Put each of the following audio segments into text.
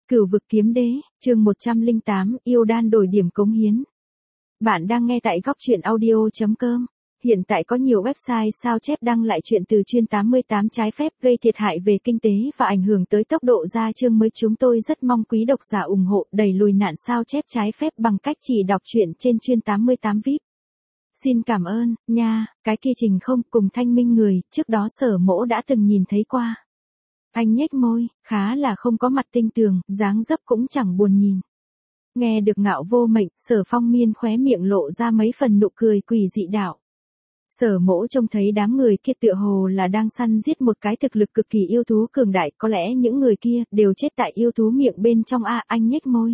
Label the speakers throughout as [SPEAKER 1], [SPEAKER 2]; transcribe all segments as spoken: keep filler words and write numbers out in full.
[SPEAKER 1] Cửu vực kiếm đế, chương một trăm lẻ tám, yêu đan đổi điểm cống hiến. Bạn đang nghe tại góc truyện audio chấm com. Hiện tại có nhiều website sao chép đăng lại chuyện từ chuyên tám mươi tám trái phép gây thiệt hại về kinh tế và ảnh hưởng tới tốc độ ra chương mới. Chúng tôi rất mong quý độc giả ủng hộ đẩy lùi nạn sao chép trái phép bằng cách chỉ đọc truyện trên chuyên tám mươi tám vi ai pi. Xin cảm ơn, nha, cái kia Trình Không cùng Thanh Minh người, trước đó Sở Mỗ đã từng nhìn thấy qua. Anh nhếch môi, khá là không có mặt tinh tường, dáng dấp cũng chẳng buồn nhìn. Nghe được Ngạo Vô Mệnh, Sở Phong Miên khóe miệng lộ ra mấy phần nụ cười quỷ dị đạo. Sở Mỗ trông thấy đám người kia tựa hồ là đang săn giết một cái thực lực cực kỳ yêu thú cường đại, có lẽ những người kia đều chết tại yêu thú miệng bên trong a. Anh nhếch môi.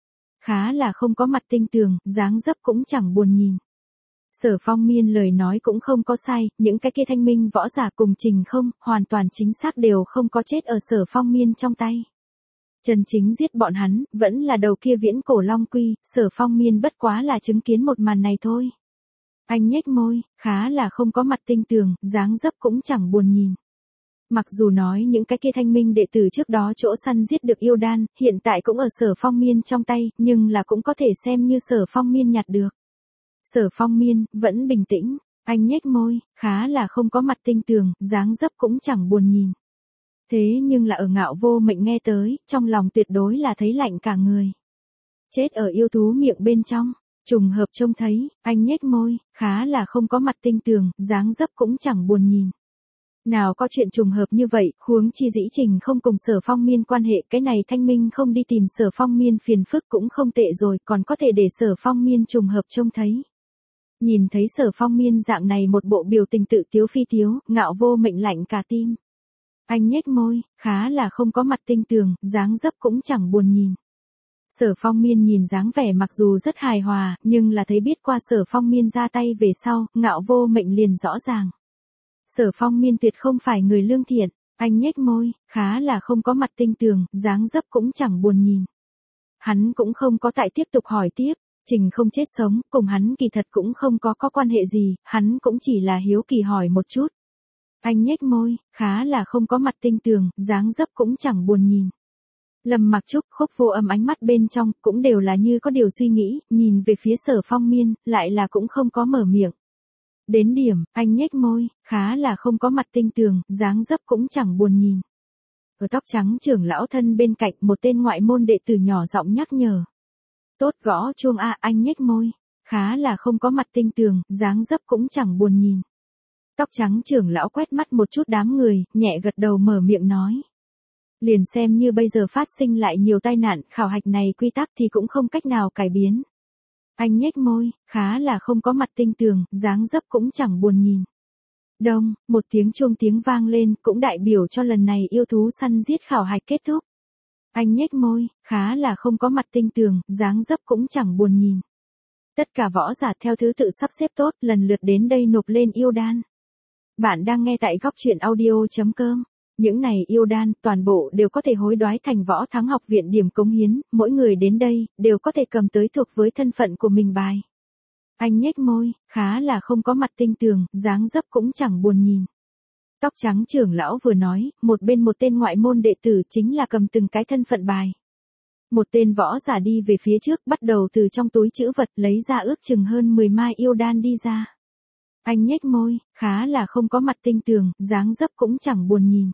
[SPEAKER 1] Khá là không có mặt tinh tường, dáng dấp cũng chẳng buồn nhìn. Sở Phong Miên lời nói cũng không có sai, những cái kia Thanh Minh võ giả cùng Trình Không, hoàn toàn chính xác đều không có chết ở Sở Phong Miên trong tay. Chân chính giết bọn hắn, vẫn là đầu kia viễn cổ long quy, Sở Phong Miên bất quá là chứng kiến một màn này thôi. Anh nhếch môi, khá là không có mặt tinh tường, dáng dấp cũng chẳng buồn nhìn. Mặc dù nói những cái kia Thanh Minh đệ tử trước đó chỗ săn giết được yêu đan, hiện tại cũng ở Sở Phong Miên trong tay, nhưng là cũng có thể xem như Sở Phong Miên nhặt được. Sở Phong Miên, vẫn bình tĩnh, anh nhếch môi, khá là không có mặt tinh tường, dáng dấp cũng chẳng buồn nhìn. Thế nhưng là ở Ngạo Vô Mệnh nghe tới, trong lòng tuyệt đối là thấy lạnh cả người. Chết ở yêu thú miệng bên trong, trùng hợp trông thấy, anh nhếch môi, khá là không có mặt tinh tường, dáng dấp cũng chẳng buồn nhìn. Nào có chuyện trùng hợp như vậy, huống chi dĩ Trình Không cùng Sở Phong Miên quan hệ, cái này Thanh Minh không đi tìm Sở Phong Miên phiền phức cũng không tệ rồi, còn có thể để Sở Phong Miên trùng hợp trông thấy. Nhìn thấy Sở Phong Miên dạng này một bộ biểu tình tự tiếu phi tiếu, Ngạo Vô Mệnh lạnh cả tim. Anh nhếch môi, khá là không có mặt tinh tường, dáng dấp cũng chẳng buồn nhìn. Sở Phong Miên nhìn dáng vẻ mặc dù rất hài hòa, nhưng là thấy biết qua Sở Phong Miên ra tay về sau, Ngạo Vô Mệnh liền rõ ràng. Sở Phong Miên tuyệt không phải người lương thiện, anh nhếch môi, khá là không có mặt tinh tường, dáng dấp cũng chẳng buồn nhìn. Hắn cũng không có tại tiếp tục hỏi tiếp. Trình Không chết sống, cùng hắn kỳ thật cũng không có có quan hệ gì, hắn cũng chỉ là hiếu kỳ hỏi một chút. Anh nhếch môi, khá là không có mặt tinh tường, dáng dấp cũng chẳng buồn nhìn. Lâm Mặc Trúc, Khúc Vô Âm ánh mắt bên trong, cũng đều là như có điều suy nghĩ, nhìn về phía Sở Phong Miên, lại là cũng không có mở miệng. Đến điểm, anh nhếch môi, khá là không có mặt tinh tường, dáng dấp cũng chẳng buồn nhìn. Ở tóc trắng trưởng lão thân bên cạnh, một tên ngoại môn đệ tử nhỏ giọng nhắc nhở. Tốt gõ chuông a. Anh nhếch môi, khá là không có mặt tinh tường, dáng dấp cũng chẳng buồn nhìn. Tóc trắng trưởng lão quét mắt một chút đám người, nhẹ gật đầu mở miệng nói. Liền xem như bây giờ phát sinh lại nhiều tai nạn, khảo hạch này quy tắc thì cũng không cách nào cải biến. Anh nhếch môi, khá là không có mặt tinh tường, dáng dấp cũng chẳng buồn nhìn. Đông, một tiếng chuông tiếng vang lên, cũng đại biểu cho lần này yêu thú săn giết khảo hạch kết thúc. Anh nhếch môi, khá là không có mặt tinh tường, dáng dấp cũng chẳng buồn nhìn. Tất cả võ giả theo thứ tự sắp xếp tốt, lần lượt đến đây nộp lên yêu đan. Bạn đang nghe tại góc truyện audio chấm com. Những này yêu đan, toàn bộ đều có thể hối đoái thành Võ Thắng Học Viện điểm cống hiến, mỗi người đến đây, đều có thể cầm tới thuộc với thân phận của mình bài. Anh nhếch môi, khá là không có mặt tinh tường, dáng dấp cũng chẳng buồn nhìn. Tóc trắng trưởng lão vừa nói, một bên một tên ngoại môn đệ tử chính là cầm từng cái thân phận bài. Một tên võ giả đi về phía trước, bắt đầu từ trong túi trữ vật lấy ra ước chừng hơn mười mai yêu đan đi ra. Anh nhếch môi, khá là không có mặt tinh tường, dáng dấp cũng chẳng buồn nhìn.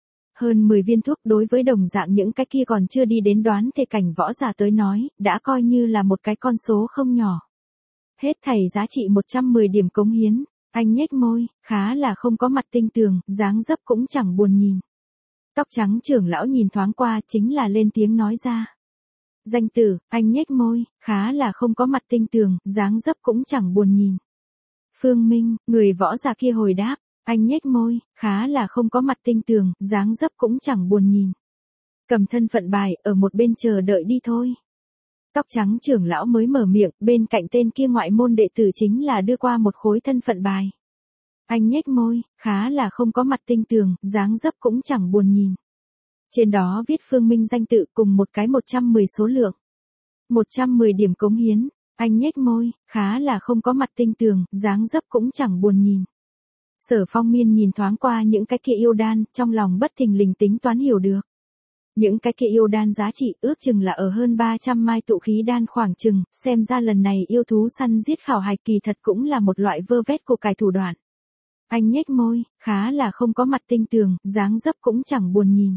[SPEAKER 1] Hơn mười viên thuốc đối với đồng dạng những cái kia còn chưa đi đến đoán thể cảnh võ giả tới nói, đã coi như là một cái con số không nhỏ. Hết thảy giá trị một trăm mười điểm cống hiến. Anh nhếch môi, khá là không có mặt tinh tường, dáng dấp cũng chẳng buồn nhìn. Tóc trắng trưởng lão nhìn thoáng qua, chính là lên tiếng nói ra. Danh tử, anh nhếch môi, khá là không có mặt tinh tường, dáng dấp cũng chẳng buồn nhìn. Phương Minh, người võ giả kia hồi đáp, anh nhếch môi, khá là không có mặt tinh tường, dáng dấp cũng chẳng buồn nhìn. Cầm thân phận bài, ở một bên chờ đợi đi thôi. Tóc trắng trưởng lão mới mở miệng, bên cạnh tên kia ngoại môn đệ tử chính là đưa qua một khối thân phận bài. Anh nhếch môi, khá là không có mặt tinh tường, dáng dấp cũng chẳng buồn nhìn. Trên đó viết Phương Minh danh tự cùng một cái một trăm mười số lượng. một trăm mười điểm cống hiến, anh nhếch môi, khá là không có mặt tinh tường, dáng dấp cũng chẳng buồn nhìn. Sở Phong Miên nhìn thoáng qua những cái kia yêu đan, trong lòng bất thình lình tính toán hiểu được. Những cái kia yêu đan giá trị ước chừng là ở hơn ba trăm mai tụ khí đan khoảng chừng, xem ra lần này yêu thú săn giết khảo hạch kỳ thật cũng là một loại vơ vét của cải thủ đoạn. Anh nhếch môi, khá là không có mặt tinh tường, dáng dấp cũng chẳng buồn nhìn.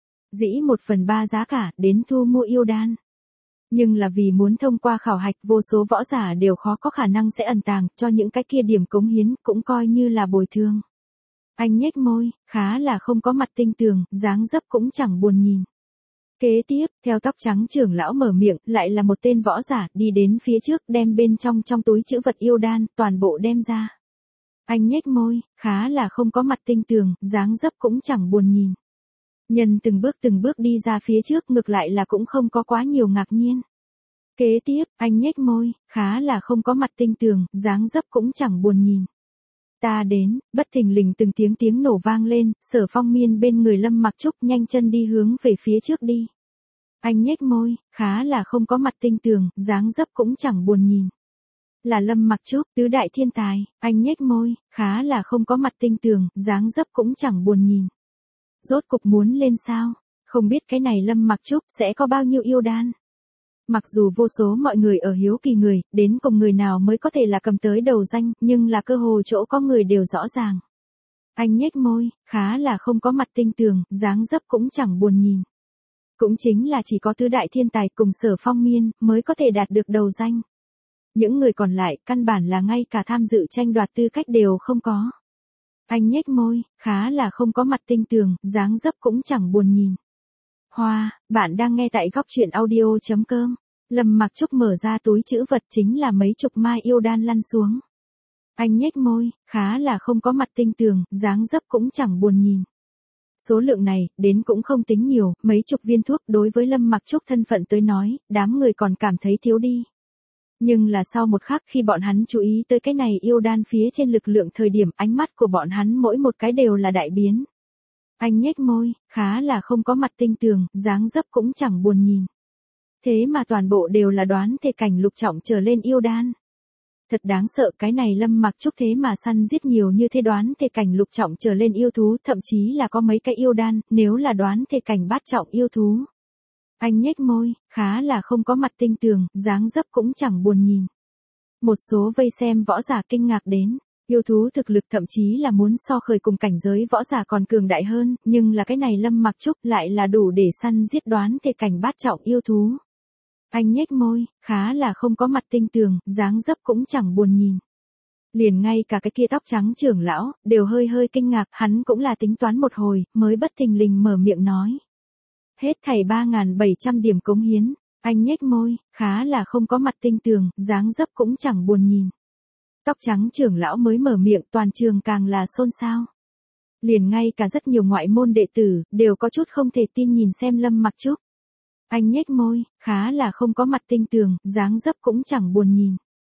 [SPEAKER 1] Dĩ một phần ba giá cả đến thu mua yêu đan. Nhưng là vì muốn thông qua khảo hạch vô số võ giả đều khó có khả năng sẽ ẩn tàng cho những cái kia điểm cống hiến cũng coi như là bồi thường. Anh nhếch môi, khá là không có mặt tinh tường, dáng dấp cũng chẳng buồn nhìn. Kế tiếp, theo tóc trắng trưởng lão mở miệng, lại là một tên võ giả đi đến phía trước đem bên trong trong túi trữ vật yêu đan, toàn bộ đem ra. Anh nhếch môi, khá là không có mặt tinh tường, dáng dấp cũng chẳng buồn nhìn. Nhân từng bước từng bước đi ra phía trước ngược lại là cũng không có quá nhiều ngạc nhiên. Kế tiếp, anh nhếch môi, khá là không có mặt tinh tường, dáng dấp cũng chẳng buồn nhìn. Ta đến, bất thình lình từng tiếng tiếng nổ vang lên, Sở Phong Miên bên người Lâm Mặc Trúc nhanh chân đi hướng về phía trước đi. Anh nhếch môi, khá là không có mặt tinh tường, dáng dấp cũng chẳng buồn nhìn. Là Lâm Mặc Trúc, tứ đại thiên tài, anh nhếch môi, khá là không có mặt tinh tường, dáng dấp cũng chẳng buồn nhìn. Rốt cục muốn lên sao, không biết cái này Lâm Mặc Trúc sẽ có bao nhiêu yêu đan. Mặc dù vô số mọi người ở hiếu kỳ người, đến cùng người nào mới có thể là cầm tới đầu danh, nhưng là cơ hồ chỗ có người đều rõ ràng. Anh nhếch môi, khá là không có mặt tinh tường, dáng dấp cũng chẳng buồn nhìn. Cũng chính là chỉ có tứ đại thiên tài cùng Sở Phong Miên mới có thể đạt được đầu danh. Những người còn lại căn bản là ngay cả tham dự tranh đoạt tư cách đều không có. Anh nhếch môi, khá là không có mặt tinh tường, dáng dấp cũng chẳng buồn nhìn. Hoa, bạn đang nghe tại góc truyện audio chấm com. Lâm Mặc Trúc mở ra túi trữ vật chính là mấy chục mai yêu đan lăn xuống. Anh nhếch môi, khá là không có mặt tinh tường, dáng dấp cũng chẳng buồn nhìn. Số lượng này, đến cũng không tính nhiều, mấy chục viên thuốc đối với Lâm Mặc Trúc thân phận tới nói, đám người còn cảm thấy thiếu đi. Nhưng là sau một khắc khi bọn hắn chú ý tới cái này yêu đan phía trên lực lượng thời điểm ánh mắt của bọn hắn mỗi một cái đều là đại biến. Anh nhếch môi, khá là không có mặt tinh tường, dáng dấp cũng chẳng buồn nhìn. Thế mà toàn bộ đều là đoán thể cảnh lục trọng trở lên yêu đan. Thật đáng sợ, cái này Lâm Mặc Trúc thế mà săn giết nhiều như thế đoán thể cảnh lục trọng trở lên yêu thú, thậm chí là có mấy cái yêu đan, nếu là đoán thể cảnh bát trọng yêu thú. Anh nhếch môi, khá là không có mặt tinh tường, dáng dấp cũng chẳng buồn nhìn. Một số vây xem võ giả kinh ngạc đến. Yêu thú thực lực thậm chí là muốn so khởi cùng cảnh giới võ giả còn cường đại hơn, nhưng là cái này Lâm Mặc Trúc lại là đủ để săn giết đoán thể cảnh bát trọng yêu thú. Anh nhếch môi, khá là không có mặt tinh tường, dáng dấp cũng chẳng buồn nhìn. Liền ngay cả cái kia tóc trắng trưởng lão, đều hơi hơi kinh ngạc, hắn cũng là tính toán một hồi, mới bất thình lình mở miệng nói. Hết thảy ba nghìn bảy trăm điểm cống hiến, anh nhếch môi, khá là không có mặt tinh tường, dáng dấp cũng chẳng buồn nhìn. Tóc trắng trưởng lão mới mở miệng, toàn trường càng là xôn xao. Liền ngay cả rất nhiều ngoại môn đệ tử, đều có chút không thể tin nhìn xem Lâm Mặc Trúc. Anh nhếch môi, khá là không có mặt tinh tường, dáng dấp cũng chẳng buồn nhìn.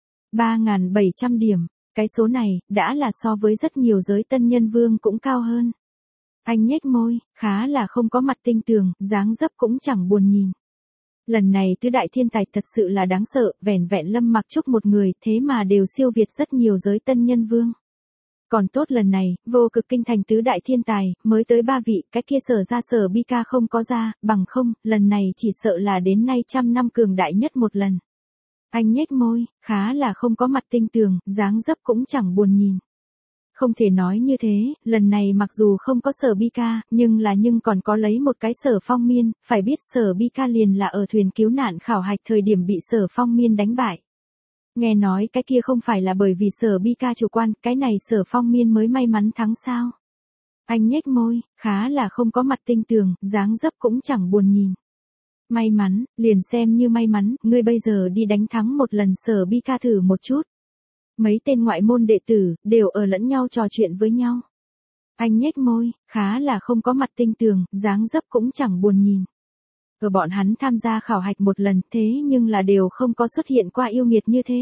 [SPEAKER 1] ba nghìn bảy trăm điểm, cái số này, đã là so với rất nhiều giới tân nhân vương cũng cao hơn. Anh nhếch môi, khá là không có mặt tinh tường, dáng dấp cũng chẳng buồn nhìn. Lần này tứ đại thiên tài thật sự là đáng sợ, vẻn vẹn Lâm Mặc Trúc một người thế mà đều siêu việt rất nhiều giới tân nhân vương. Còn tốt lần này, vô cực kinh thành tứ đại thiên tài, mới tới ba vị, cái kia Sở ra Sở Bi Ca không có ra, bằng không, lần này chỉ sợ là đến nay trăm năm cường đại nhất một lần. Anh nhếch môi, khá là không có mặt tinh tường, dáng dấp cũng chẳng buồn nhìn. Không thể nói như thế, lần này mặc dù không có Sở Bi Ca, nhưng là nhưng còn có lấy một cái Sở Phong Miên, phải biết Sở Bi Ca liền là ở thuyền cứu nạn khảo hạch thời điểm bị Sở Phong Miên đánh bại. Nghe nói cái kia không phải là bởi vì Sở Bi Ca chủ quan, cái này Sở Phong Miên mới may mắn thắng sao. Anh nhếch môi, khá là không có mặt tinh tường, dáng dấp cũng chẳng buồn nhìn. May mắn, liền xem như may mắn, ngươi bây giờ đi đánh thắng một lần Sở Bi Ca thử một chút. Mấy tên ngoại môn đệ tử, đều ở lẫn nhau trò chuyện với nhau. Anh nhếch môi, khá là không có mặt tinh tường, dáng dấp cũng chẳng buồn nhìn. Ở bọn hắn tham gia khảo hạch một lần thế nhưng là đều không có xuất hiện qua yêu nghiệt như thế.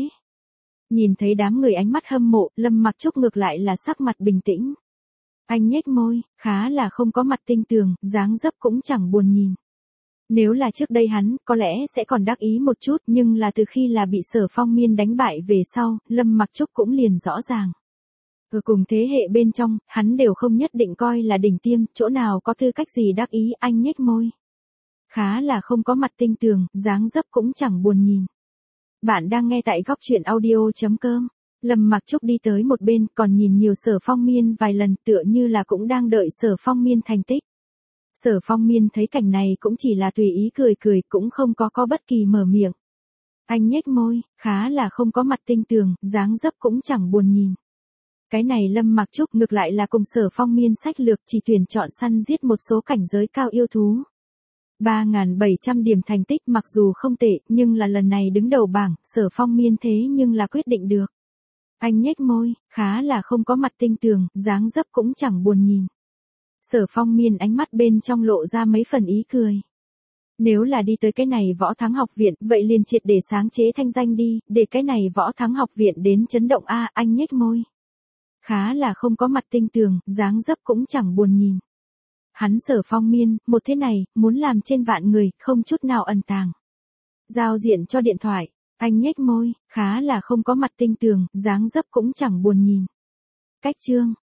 [SPEAKER 1] Nhìn thấy đám người ánh mắt hâm mộ, Lâm Mặc Trúc ngược lại là sắc mặt bình tĩnh. Anh nhếch môi, khá là không có mặt tinh tường, dáng dấp cũng chẳng buồn nhìn. Nếu là trước đây hắn, có lẽ sẽ còn đắc ý một chút, nhưng là từ khi là bị Sở Phong Miên đánh bại về sau, Lâm Mặc Trúc cũng liền rõ ràng. Ở cùng thế hệ bên trong, hắn đều không nhất định coi là đỉnh tiêm, chỗ nào có tư cách gì đắc ý, anh nhếch môi. khá là không có mặt tinh tường, dáng dấp cũng chẳng buồn nhìn. Bạn đang nghe tại góc truyện audio.com. Lâm Mặc Trúc đi tới một bên, còn nhìn nhiều Sở Phong Miên vài lần, tựa như là cũng đang đợi Sở Phong Miên thành tích. Sở Phong Miên thấy cảnh này cũng chỉ là tùy ý cười cười, cũng không có có bất kỳ mở miệng. Anh nhếch môi, khá là không có mặt tinh tường, dáng dấp cũng chẳng buồn nhìn. Cái này Lâm Mặc Trúc ngược lại là cùng Sở Phong Miên sách lược, chỉ tuyển chọn săn giết một số cảnh giới cao yêu thú. ba nghìn bảy trăm điểm thành tích mặc dù không tệ, nhưng là lần này đứng đầu bảng, Sở Phong Miên thế nhưng là quyết định được. Anh nhếch môi, khá là không có mặt tinh tường, dáng dấp cũng chẳng buồn nhìn. Sở Phong Miên ánh mắt bên trong lộ ra mấy phần ý cười. Nếu là đi tới cái này Võ Thắng Học Viện, vậy liền triệt để sáng chế thanh danh đi, để cái này Võ Thắng Học Viện đến chấn động a. Anh nhếch môi, khá là không có mặt tinh tường, dáng dấp cũng chẳng buồn nhìn. Hắn Sở Phong Miên, một thế này, muốn làm trên vạn người, không chút nào ẩn tàng. Giao diện cho điện thoại, anh nhếch môi, khá là không có mặt tinh tường, dáng dấp cũng chẳng buồn nhìn. Cách chương,